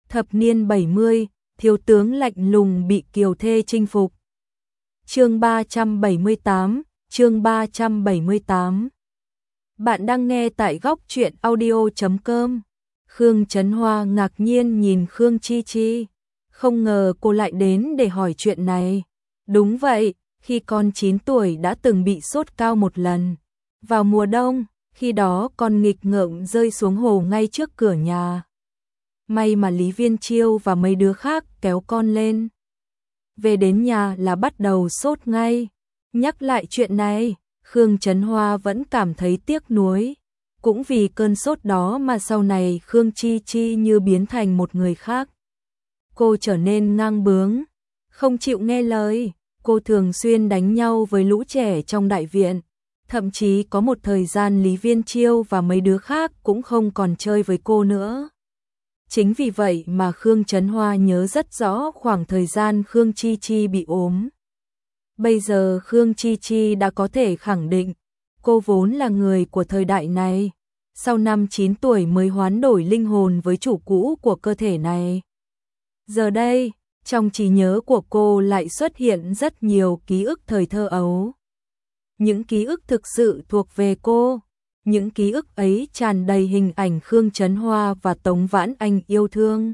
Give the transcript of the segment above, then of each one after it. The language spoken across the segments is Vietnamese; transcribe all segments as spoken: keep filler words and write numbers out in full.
Thập niên bảy mươi, thiếu tướng lạnh lùng bị kiều thê chinh phục. Chương ba trăm bảy mươi tám, chương ba trăm bảy mươi tám. Bạn đang nghe tại góc truyện audio chấm com. Khương Chấn Hoa ngạc nhiên nhìn Khương Chi Chi, không ngờ cô lại đến để hỏi chuyện này. Đúng vậy, khi con chín tuổi đã từng bị sốt cao một lần. Vào mùa đông, khi đó con nghịch ngợm rơi xuống hồ ngay trước cửa nhà. May mà Lý Viên Chiêu và mấy đứa khác kéo con lên. Về đến nhà là bắt đầu sốt ngay. Nhắc lại chuyện này, Khương Chấn Hoa vẫn cảm thấy tiếc nuối. Cũng vì cơn sốt đó mà sau này Khương Chi Chi như biến thành một người khác. Cô trở nên ngang bướng, không chịu nghe lời. Cô thường xuyên đánh nhau với lũ trẻ trong đại viện. Thậm chí có một thời gian Lý Viên Chiêu và mấy đứa khác cũng không còn chơi với cô nữa. Chính vì vậy mà Khương Chấn Hoa nhớ rất rõ khoảng thời gian Khương Chi Chi bị ốm. Bây giờ Khương Chi Chi đã có thể khẳng định, cô vốn là người của thời đại này, sau năm chín tuổi mới hoán đổi linh hồn với chủ cũ của cơ thể này. Giờ đây, trong trí nhớ của cô lại xuất hiện rất nhiều ký ức thời thơ ấu. Những ký ức thực sự thuộc về cô. Những ký ức ấy tràn đầy hình ảnh Khương Chấn Hoa và Tống Vãn Anh yêu thương,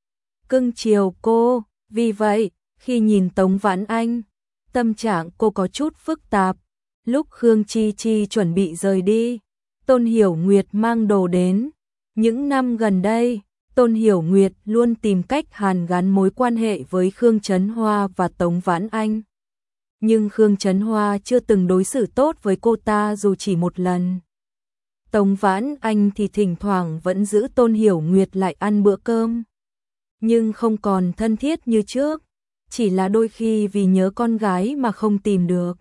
cưng chiều cô. Vì vậy, khi nhìn Tống Vãn Anh, tâm trạng cô có chút phức tạp. Lúc Khương Chi Chi chuẩn bị rời đi, Tôn Hiểu Nguyệt mang đồ đến. Những năm gần đây, Tôn Hiểu Nguyệt luôn tìm cách hàn gắn mối quan hệ với Khương Chấn Hoa và Tống Vãn Anh. Nhưng Khương Chấn Hoa chưa từng đối xử tốt với cô ta dù chỉ một lần. Tống Vãn Anh thì thỉnh thoảng vẫn giữ Tôn Hiểu Nguyệt lại ăn bữa cơm. Nhưng không còn thân thiết như trước, chỉ là đôi khi vì nhớ con gái mà không tìm được.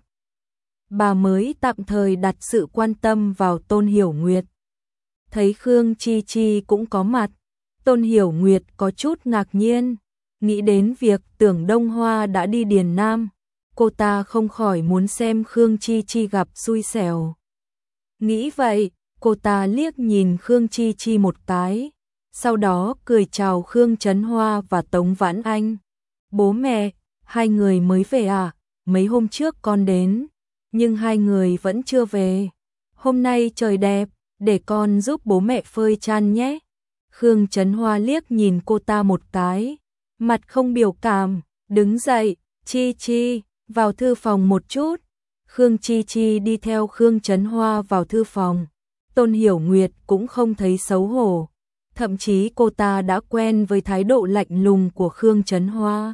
Bà mới tạm thời đặt sự quan tâm vào Tôn Hiểu Nguyệt. Thấy Khương Chi Chi cũng có mặt, Tôn Hiểu Nguyệt có chút ngạc nhiên, nghĩ đến việc Tưởng Đông Hoa đã đi Điền Nam. Cô ta không khỏi muốn xem Khương Chi Chi gặp xui xẻo. Nghĩ vậy, cô ta liếc nhìn Khương Chi Chi một cái, sau đó cười chào Khương Chấn Hoa và Tống Vãn Anh. Bố mẹ, hai người mới về à? Mấy hôm trước con đến, nhưng hai người vẫn chưa về. Hôm nay trời đẹp, để con giúp bố mẹ phơi chăn nhé. Khương Chấn Hoa liếc nhìn cô ta một cái, mặt không biểu cảm, đứng dậy. Chi Chi, vào thư phòng một chút. Khương Chi Chi đi theo Khương Chấn Hoa vào thư phòng. Tôn Hiểu Nguyệt cũng không thấy xấu hổ, thậm chí cô ta đã quen với thái độ lạnh lùng của Khương Chấn Hoa.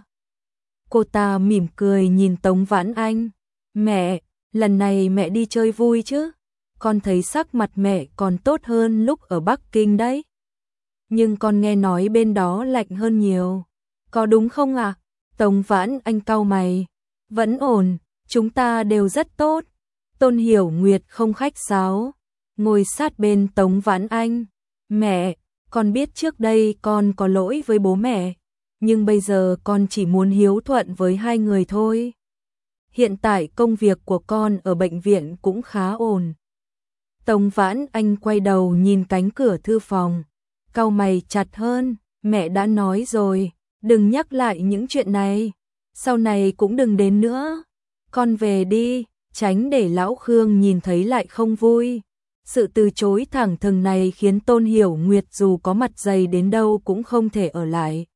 Cô ta mỉm cười nhìn Tống Vãn Anh. Mẹ, lần này mẹ đi chơi vui chứ? Con thấy sắc mặt mẹ còn tốt hơn lúc ở Bắc Kinh đấy. Nhưng con nghe nói bên đó lạnh hơn nhiều. Có đúng không ạ? À? Tống Vãn Anh cau mày. Vẫn ổn, chúng ta đều rất tốt. Tôn Hiểu Nguyệt không khách sáo, ngồi sát bên Tống Vãn Anh. Mẹ, con biết trước đây con có lỗi với bố mẹ, nhưng bây giờ con chỉ muốn hiếu thuận với hai người thôi. Hiện tại công việc của con ở bệnh viện cũng khá ổn. Tống Vãn Anh quay đầu nhìn cánh cửa thư phòng, cau mày chặt hơn. Mẹ đã nói rồi, đừng nhắc lại những chuyện này, sau này cũng đừng đến nữa. Con về đi, tránh để lão Khương nhìn thấy lại không vui. Sự từ chối thẳng thừng này khiến Tôn Hiểu Nguyệt dù có mặt dày đến đâu cũng không thể ở lại.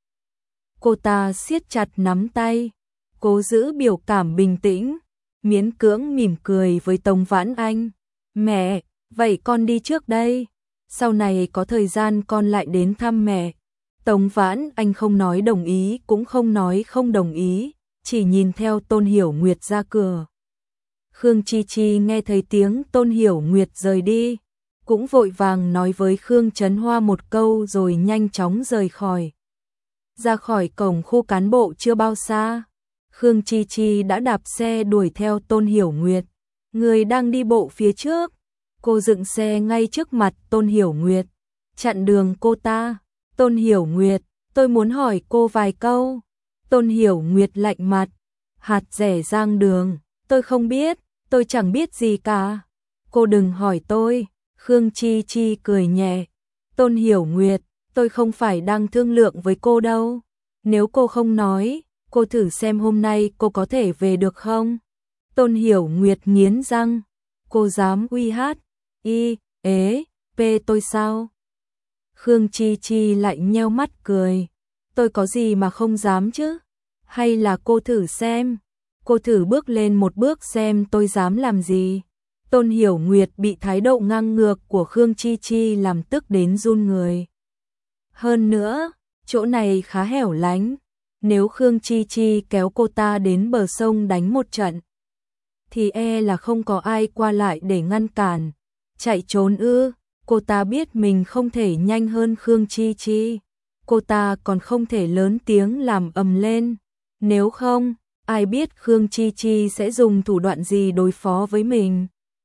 Cô ta siết chặt nắm tay, cố giữ biểu cảm bình tĩnh, miễn cưỡng mỉm cười với Tống Vãn Anh. Mẹ, vậy con đi trước đây, sau này có thời gian con lại đến thăm mẹ. Tống Vãn Anh không nói đồng ý cũng không nói không đồng ý, chỉ nhìn theo Tôn Hiểu Nguyệt ra cửa. Khương Chi Chi nghe thấy tiếng Tôn Hiểu Nguyệt rời đi, cũng vội vàng nói với Khương Chấn Hoa một câu rồi nhanh chóng rời khỏi. Ra khỏi cổng khu cán bộ chưa bao xa, Khương Chi Chi đã đạp xe đuổi theo Tôn Hiểu Nguyệt. Người đang đi bộ phía trước, cô dựng xe ngay trước mặt Tôn Hiểu Nguyệt, chặn đường cô ta. Tôn Hiểu Nguyệt, tôi muốn hỏi cô vài câu. Tôn Hiểu Nguyệt lạnh mặt, hạt rẻ rang đường, tôi không biết, tôi chẳng biết gì cả. Cô đừng hỏi tôi. Khương Chi Chi cười nhẹ. Tôn Hiểu Nguyệt, tôi không phải đang thương lượng với cô đâu. Nếu cô không nói, cô thử xem hôm nay cô có thể về được không? Tôn Hiểu Nguyệt nghiến răng, cô dám uy hát, y, ế, p tôi sao? Khương Chi Chi lại nheo mắt cười, tôi có gì mà không dám chứ? Hay là cô thử xem, cô thử bước lên một bước xem tôi dám làm gì? Tôn Hiểu Nguyệt bị thái độ ngang ngược của Khương Chi Chi làm tức đến run người. Hơn nữa, chỗ này khá hẻo lánh, nếu Khương Chi Chi kéo cô ta đến bờ sông đánh một trận, thì e là không có ai qua lại để ngăn cản. Chạy trốn ư? Cô ta biết mình không thể nhanh hơn Khương Chi Chi, cô ta còn không thể lớn tiếng làm ầm lên. Nếu không, ai biết Khương Chi Chi sẽ dùng thủ đoạn gì đối phó với mình.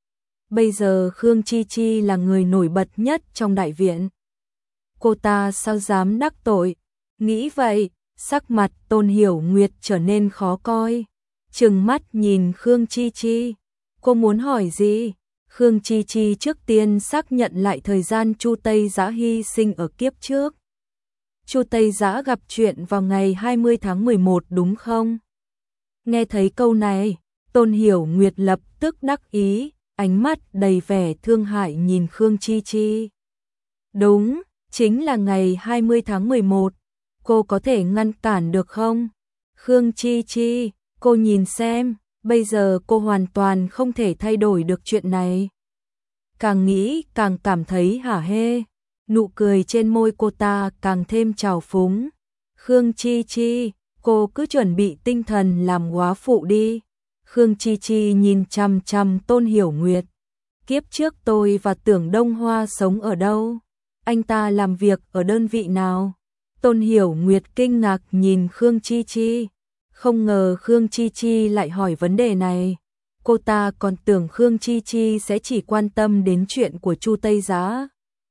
Bây giờ Khương Chi Chi là người nổi bật nhất trong đại viện. Cô ta sao dám đắc tội? Nghĩ vậy, sắc mặt Tôn Hiểu Nguyệt trở nên khó coi. Trừng mắt nhìn Khương Chi Chi. Cô muốn hỏi gì? Khương Chi Chi trước tiên xác nhận lại thời gian Chu Tây Giã hy sinh ở kiếp trước. Chu Tây Giã gặp chuyện vào ngày hai mươi tháng mười một đúng không? Nghe thấy câu này, Tôn Hiểu Nguyệt lập tức đắc ý, ánh mắt đầy vẻ thương hại nhìn Khương Chi Chi. Đúng, chính là ngày hai mươi tháng mười một. Cô có thể ngăn cản được không? Khương Chi Chi, cô nhìn xem, bây giờ cô hoàn toàn không thể thay đổi được chuyện này. Càng nghĩ càng cảm thấy hả hê, nụ cười trên môi cô ta càng thêm trào phúng. Khương Chi Chi, cô cứ chuẩn bị tinh thần làm góa phụ đi. Khương Chi Chi nhìn chằm chằm Tôn Hiểu Nguyệt. Kiếp trước tôi và Tưởng Đông Hoa sống ở đâu? Anh ta làm việc ở đơn vị nào? Tôn Hiểu Nguyệt kinh ngạc nhìn Khương Chi Chi. Không ngờ Khương Chi Chi lại hỏi vấn đề này. Cô ta còn tưởng Khương Chi Chi sẽ chỉ quan tâm đến chuyện của Chu Tây Giã.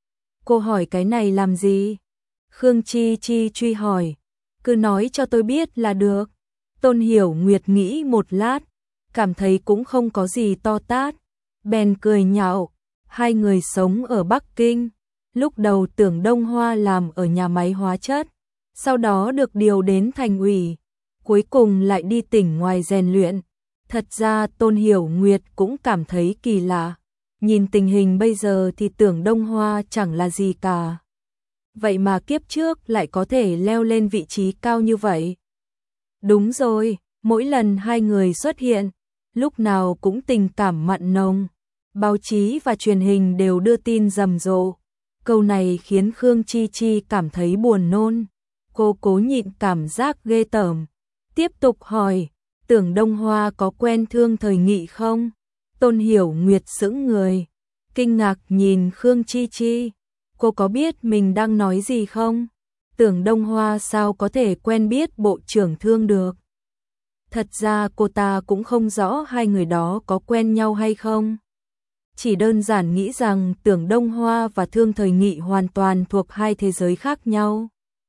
Cô hỏi cái này làm gì? Khương Chi Chi truy hỏi. Cứ nói cho tôi biết là được. Tôn Hiểu Nguyệt nghĩ một lát, cảm thấy cũng không có gì to tát. Bèn cười nhạo. Hai người sống ở Bắc Kinh. Lúc đầu Tưởng Đông Hoa làm ở nhà máy hóa chất, sau đó được điều đến thành ủy, cuối cùng lại đi tỉnh ngoài rèn luyện. Thật ra Tôn Hiểu Nguyệt cũng cảm thấy kỳ lạ. Nhìn tình hình bây giờ thì Tưởng Đông Hoa chẳng là gì cả. Vậy mà kiếp trước lại có thể leo lên vị trí cao như vậy. Đúng rồi, mỗi lần hai người xuất hiện, lúc nào cũng tình cảm mặn nồng. Báo chí và truyền hình đều đưa tin rầm rộ. Câu này khiến Khương Chi Chi cảm thấy buồn nôn. Cô cố nhịn cảm giác ghê tởm. Tiếp tục hỏi, Tưởng Đông Hoa có quen Thương Thời Nghị không? Tôn Hiểu Nguyệt sững người, kinh ngạc nhìn Khương Chi Chi. Cô có biết mình đang nói gì không? Tưởng Đông Hoa sao có thể quen biết Bộ trưởng Thương được? Thật ra cô ta cũng không rõ hai người đó có quen nhau hay không. Chỉ đơn giản nghĩ rằng Tưởng Đông Hoa và Thương Thời Nghị hoàn toàn thuộc hai thế giới khác nhau.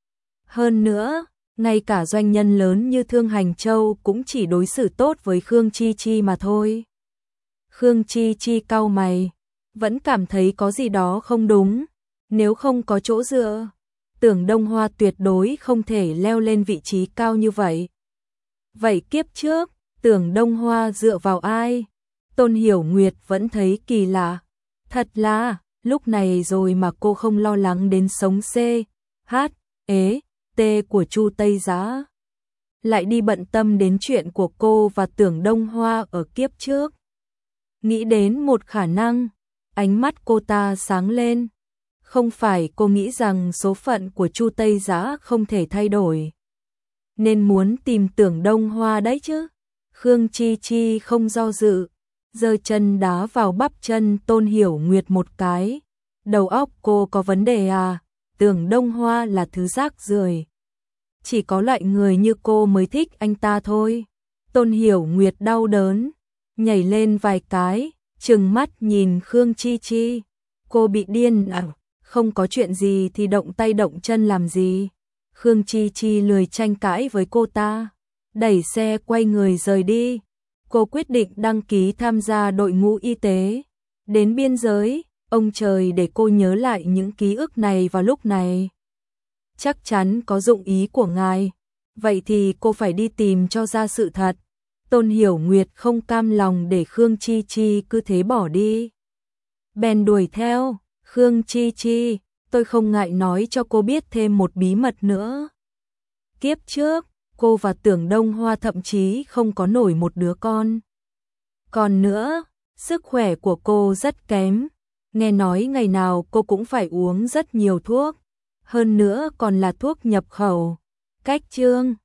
Hơn nữa, ngay cả doanh nhân lớn như Thương Hành Châu cũng chỉ đối xử tốt với Khương Chi Chi mà thôi. Khương Chi Chi cau mày, vẫn cảm thấy có gì đó không đúng. Nếu không có chỗ dựa, Tưởng Đông Hoa tuyệt đối không thể leo lên vị trí cao như vậy. Vậy kiếp trước, Tưởng Đông Hoa dựa vào ai? Tôn Hiểu Nguyệt vẫn thấy kỳ lạ. Thật là, lúc này rồi mà cô không lo lắng đến sống C, H, ế, T của Chu Tây Giã. Lại đi bận tâm đến chuyện của cô và Tưởng Đông Hoa ở kiếp trước. Nghĩ đến một khả năng, ánh mắt cô ta sáng lên. Không phải cô nghĩ rằng số phận của Chu Tây Giã không thể thay đổi, nên muốn tìm Tưởng Đông Hoa đấy chứ? Khương Chi Chi không do dự, giơ chân đá vào bắp chân Tôn Hiểu Nguyệt một cái. Đầu óc cô có vấn đề à? Tưởng Đông Hoa là thứ rác rưởi. Chỉ có loại người như cô mới thích anh ta thôi. Tôn Hiểu Nguyệt đau đớn, nhảy lên vài cái, trừng mắt nhìn Khương Chi Chi. Cô bị điên à? Không có chuyện gì thì động tay động chân làm gì? Khương Chi Chi lười tranh cãi với cô ta, đẩy xe quay người rời đi. Cô quyết định đăng ký tham gia đội ngũ y tế. Đến biên giới, ông trời để cô nhớ lại những ký ức này vào lúc này. chắc chắn có dụng ý của ngài. Vậy thì cô phải đi tìm cho ra sự thật. Tôn Hiểu Nguyệt không cam lòng để Khương Chi Chi cứ thế bỏ đi. Bèn đuổi theo, Khương Chi Chi, tôi không ngại nói cho cô biết thêm một bí mật nữa. Kiếp trước, cô và Tưởng Đông Hoa thậm chí không có nổi một đứa con. Còn nữa, sức khỏe của cô rất kém, nghe nói ngày nào cô cũng phải uống rất nhiều thuốc, hơn nữa còn là thuốc nhập khẩu. Cách chương